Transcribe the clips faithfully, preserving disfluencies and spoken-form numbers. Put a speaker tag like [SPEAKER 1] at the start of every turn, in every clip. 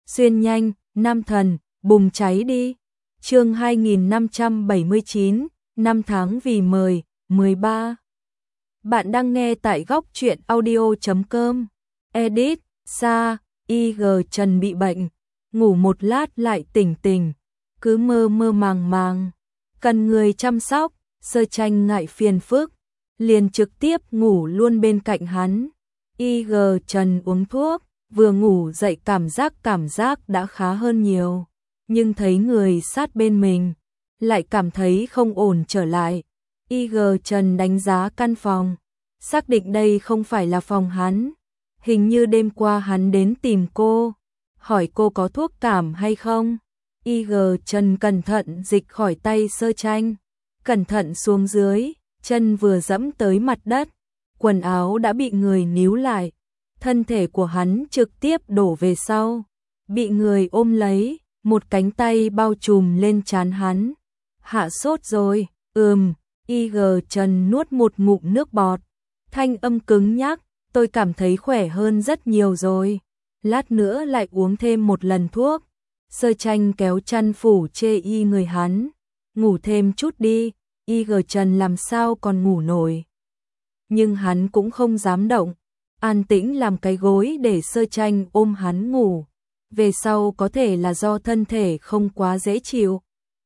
[SPEAKER 1] xuyên nhanh, nam thần, bùng cháy đi. Chương hai nghìn năm trăm bảy mươi chín, năm tháng vì mời, mười ba. Bạn đang nghe tại góc truyện audio chấm com. Edit, Sa, i giê Trần bị bệnh, ngủ một lát lại tỉnh tỉnh, cứ mơ mơ màng màng, cần người chăm sóc, Sơ Tranh ngại phiền phức, liền trực tiếp ngủ luôn bên cạnh hắn. i giê Trần uống thuốc, vừa ngủ dậy cảm giác cảm giác đã khá hơn nhiều, nhưng thấy người sát bên mình, lại cảm thấy không ổn trở lại. i giê Trần đánh giá căn phòng, xác định đây không phải là phòng hắn. Hình như đêm qua hắn đến tìm cô, hỏi cô có thuốc cảm hay không. i giê Trần cẩn thận dịch khỏi tay Sơ Tranh, cẩn thận xuống dưới, chân vừa dẫm tới mặt đất, quần áo đã bị người níu lại, thân thể của hắn trực tiếp đổ về sau, bị người ôm lấy, một cánh tay bao trùm lên trán hắn. Hạ sốt rồi, ừm, i giê Trần nuốt một ngụm nước bọt, thanh âm cứng nhắc, tôi cảm thấy khỏe hơn rất nhiều rồi, lát nữa lại uống thêm một lần thuốc. Sơ Tranh kéo chăn phủ chê y người hắn, ngủ thêm chút đi. i giê Trần làm sao còn ngủ nổi, nhưng hắn cũng không dám động, an tĩnh làm cái gối để Sơ Tranh ôm hắn ngủ. Về sau có thể là do thân thể không quá dễ chịu,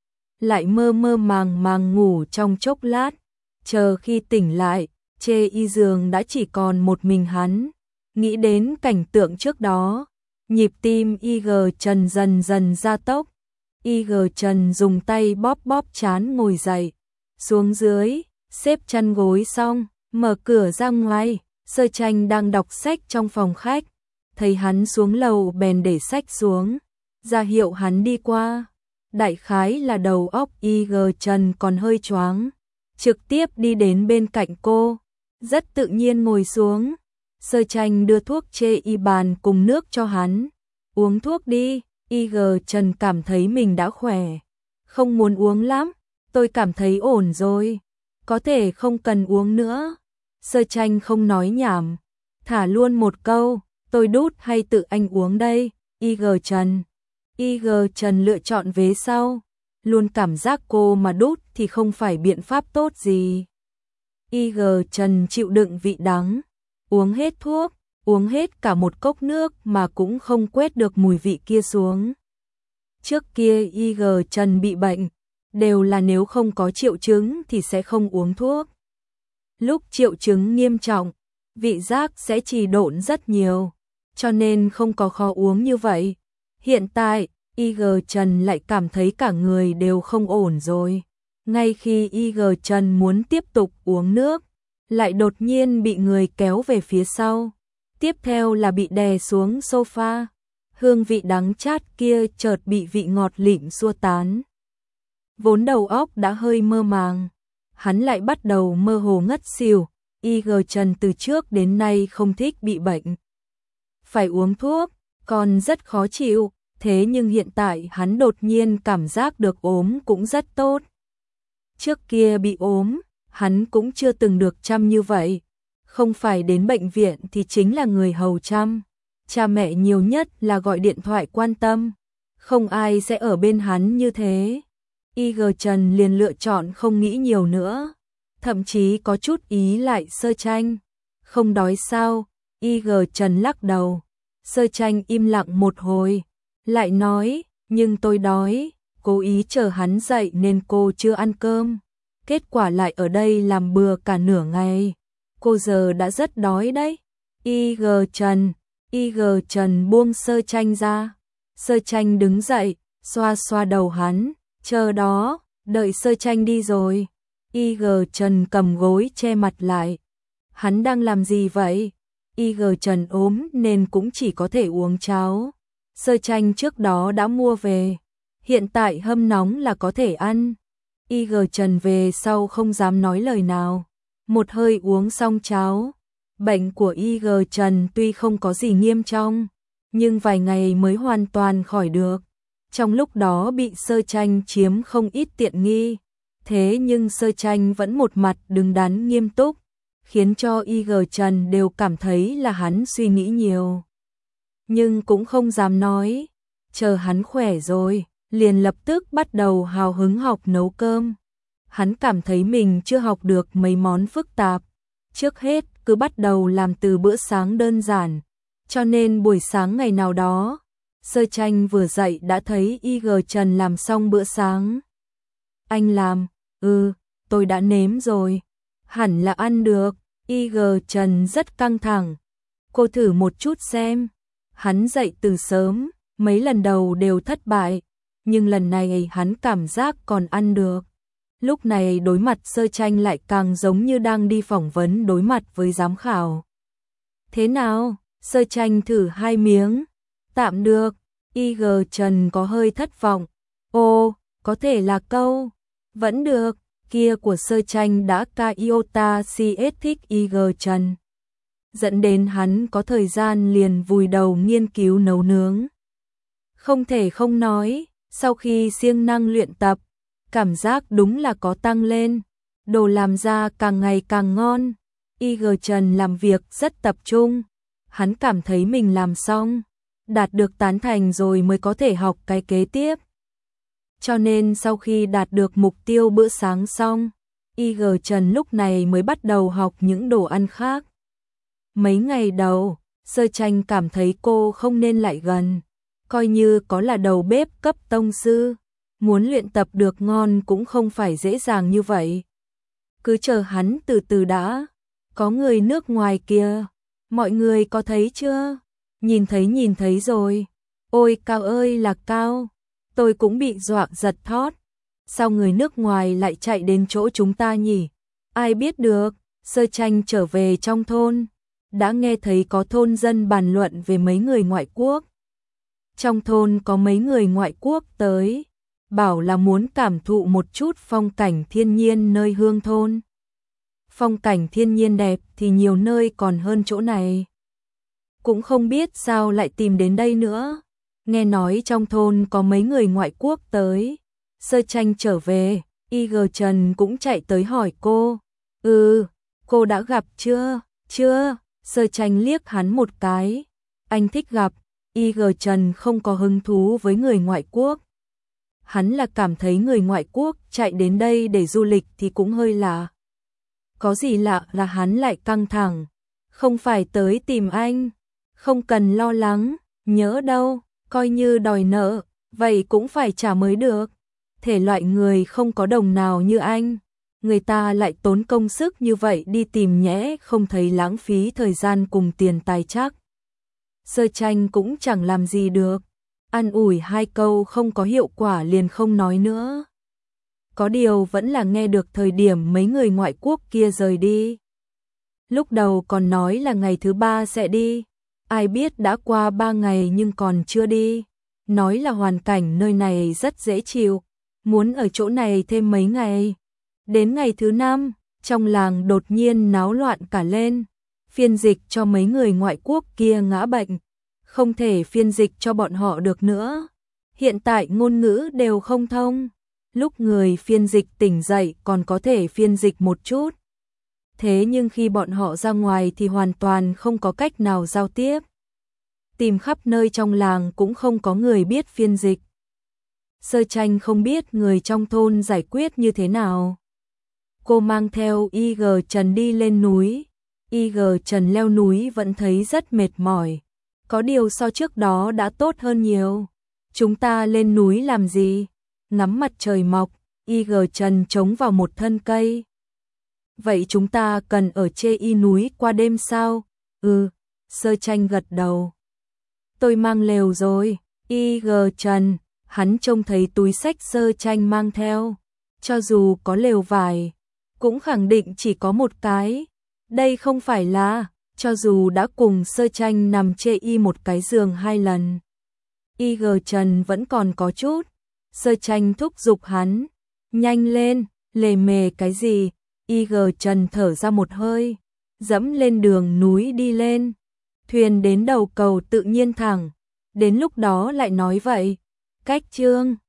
[SPEAKER 1] lại mơ mơ màng màng ngủ trong chốc lát, chờ khi tỉnh lại, chê y giường đã chỉ còn một mình hắn. Nghĩ đến cảnh tượng trước đó, nhịp tim i giê Trần dần dần gia tốc. i giê Trần dùng tay bóp bóp trán ngồi dậy, xuống dưới, xếp chăn gối xong, mở cửa ra ngoài. Sơ Tranh đang đọc sách trong phòng khách, thấy hắn xuống lầu bèn để sách xuống, ra hiệu hắn đi qua. Đại khái là đầu óc i giê Trần còn hơi choáng, trực tiếp đi đến bên cạnh cô, rất tự nhiên ngồi xuống. Sơ Tranh đưa thuốc chê y bàn cùng nước cho hắn, uống thuốc đi. i giê Trần cảm thấy mình đã khỏe, không muốn uống lắm, tôi cảm thấy ổn rồi, có thể không cần uống nữa. Sơ Tranh không nói nhảm, thả luôn một câu, tôi đút hay tự anh uống đây. i giê Trần i giê Trần lựa chọn vế sau, luôn cảm giác cô mà đút thì không phải biện pháp tốt gì. i giê Trần chịu đựng vị đắng, uống hết thuốc, uống hết cả một cốc nước mà cũng không quét được mùi vị kia xuống. Trước kia i giê Trần bị bệnh, đều là nếu không có triệu chứng thì sẽ không uống thuốc. Lúc triệu chứng nghiêm trọng, vị giác sẽ trì độn rất nhiều, cho nên không có khó uống như vậy. Hiện tại, i giê Trần lại cảm thấy cả người đều không ổn rồi. Ngay khi i giê Trần muốn tiếp tục uống nước, lại đột nhiên bị người kéo về phía sau. Tiếp theo là bị đè xuống sofa. Hương vị đắng chát kia chợt bị vị ngọt lịm xua tán. Vốn đầu óc đã hơi mơ màng, hắn lại bắt đầu mơ hồ ngất xỉu. i giê Trần từ trước đến nay không thích bị bệnh, phải uống thuốc, còn rất khó chịu. Thế nhưng hiện tại hắn đột nhiên cảm giác được ốm cũng rất tốt. Trước kia bị ốm, hắn cũng chưa từng được chăm như vậy. Không phải đến bệnh viện thì chính là người hầu chăm. Cha mẹ nhiều nhất là gọi điện thoại quan tâm. Không ai sẽ ở bên hắn như thế. i giê Trần liền lựa chọn không nghĩ nhiều nữa. Thậm chí có chút ý lại Sơ Tranh. Không đói sao? i giê Trần lắc đầu. Sơ Tranh im lặng một hồi, lại nói, nhưng tôi đói. Cố ý chờ hắn dậy nên cô chưa ăn cơm. Kết quả lại ở đây làm bừa cả nửa ngày. Cô giờ đã rất đói đấy. i giê Trần, i giê Trần buông Sơ Tranh ra. Sơ Tranh đứng dậy, xoa xoa đầu hắn, chờ đó, đợi Sơ Tranh đi rồi. i giê Trần cầm gối che mặt lại. Hắn đang làm gì vậy? i giê Trần ốm nên cũng chỉ có thể uống cháo. Sơ Tranh trước đó đã mua về, hiện tại hâm nóng là có thể ăn. i giê Trần về sau không dám nói lời nào, một hơi uống xong cháo. Bệnh của i giê Trần tuy không có gì nghiêm trọng, nhưng vài ngày mới hoàn toàn khỏi được. Trong lúc đó bị Sơ Tranh chiếm không ít tiện nghi, thế nhưng Sơ Tranh vẫn một mặt đứng đắn nghiêm túc, khiến cho i giê Trần đều cảm thấy là hắn suy nghĩ nhiều. Nhưng cũng không dám nói, chờ hắn khỏe rồi, liền lập tức bắt đầu hào hứng học nấu cơm. Hắn cảm thấy mình chưa học được mấy món phức tạp, trước hết cứ bắt đầu làm từ bữa sáng đơn giản, cho nên buổi sáng ngày nào đó, Sơ Tranh vừa dậy đã thấy i giê Trần làm xong bữa sáng. Anh làm, ừ, tôi đã nếm rồi, hẳn là ăn được, i giê Trần rất căng thẳng, cô thử một chút xem. Hắn dậy từ sớm, mấy lần đầu đều thất bại, nhưng lần này hắn cảm giác còn ăn được. Lúc này đối mặt Sơ Tranh lại càng giống như đang đi phỏng vấn đối mặt với giám khảo. Thế nào? Sơ Tranh thử hai miếng. Tạm được. i giê Trần có hơi thất vọng. Ô, có thể là câu. Vẫn được. Kia của Sơ Tranh đã ca iota xê ét thích i giê Trần. Dẫn đến hắn có thời gian liền vùi đầu nghiên cứu nấu nướng. Không thể không nói, sau khi siêng năng luyện tập, cảm giác đúng là có tăng lên, đồ làm ra càng ngày càng ngon. i giê Trần làm việc rất tập trung, hắn cảm thấy mình làm xong, đạt được tán thành rồi mới có thể học cái kế tiếp. Cho nên sau khi đạt được mục tiêu bữa sáng xong, i giê Trần lúc này mới bắt đầu học những đồ ăn khác. Mấy ngày đầu, Sơ Tranh cảm thấy cô không nên lại gần, coi như có là đầu bếp cấp tông sư, muốn luyện tập được ngon cũng không phải dễ dàng như vậy. Cứ chờ hắn từ từ đã, có người nước ngoài kìa, mọi người có thấy chưa? Nhìn thấy nhìn thấy rồi, ôi cao ơi là cao, tôi cũng bị dọa giật thót. Sao người nước ngoài lại chạy đến chỗ chúng ta nhỉ? Ai biết được. Sơ Tranh trở về trong thôn, đã nghe thấy có thôn dân bàn luận về mấy người ngoại quốc. Trong thôn có mấy người ngoại quốc tới, bảo là muốn cảm thụ một chút phong cảnh thiên nhiên nơi hương thôn. Phong cảnh thiên nhiên đẹp thì nhiều nơi còn hơn chỗ này. Cũng không biết sao lại tìm đến đây nữa. Nghe nói trong thôn có mấy người ngoại quốc tới. Sơ Tranh trở về, i giê Trần cũng chạy tới hỏi cô. Ừ, cô đã gặp chưa? Chưa. Sơ Tranh liếc hắn một cái. Anh thích gặp. i giê Trần không có hứng thú với người ngoại quốc. Hắn là cảm thấy người ngoại quốc chạy đến đây để du lịch thì cũng hơi lạ. Có gì lạ là hắn lại căng thẳng. Không phải tới tìm anh. Không cần lo lắng. Nhớ đâu, coi như đòi nợ, vậy cũng phải trả mới được. Thể loại người không có đồng nào như anh. Người ta lại tốn công sức như vậy đi tìm nhẽ không thấy lãng phí thời gian cùng tiền tài chắc. Sơ Tranh cũng chẳng làm gì được. An ủi hai câu không có hiệu quả liền không nói nữa. Có điều vẫn là nghe được thời điểm mấy người ngoại quốc kia rời đi. Lúc đầu còn nói là ngày thứ ba sẽ đi. Ai biết đã qua ba ngày nhưng còn chưa đi. Nói là hoàn cảnh nơi này rất dễ chịu. Muốn ở chỗ này thêm mấy ngày. Đến ngày thứ năm, trong làng đột nhiên náo loạn cả lên. Phiên dịch cho mấy người ngoại quốc kia ngã bệnh. Không thể phiên dịch cho bọn họ được nữa. Hiện tại ngôn ngữ đều không thông. Lúc người phiên dịch tỉnh dậy còn có thể phiên dịch một chút. Thế nhưng khi bọn họ ra ngoài thì hoàn toàn không có cách nào giao tiếp. Tìm khắp nơi trong làng cũng không có người biết phiên dịch. Sơ Tranh không biết người trong thôn giải quyết như thế nào. Cô mang theo i giê Trần đi lên núi. i giê Trần leo núi vẫn thấy rất mệt mỏi. Có điều so trước đó đã tốt hơn nhiều. Chúng ta lên núi làm gì? Ngắm mặt trời mọc. i giê Trần chống vào một thân cây. Vậy chúng ta cần ở trên y núi qua đêm sao? Ừ, Sơ Tranh gật đầu. Tôi mang lều rồi. i giê Trần, hắn trông thấy túi xách Sơ Tranh mang theo. Cho dù có lều vải, cũng khẳng định chỉ có một cái. Đây không phải là, cho dù đã cùng Sơ Tranh nằm chê y một cái giường hai lần. i giê Trần vẫn còn có chút. Sơ Tranh thúc giục hắn. Nhanh lên, lề mề cái gì? i giê Trần thở ra một hơi. Dẫm lên đường núi đi lên. Thuyền đến đầu cầu tự nhiên thẳng. Đến lúc đó lại nói vậy. Cách chương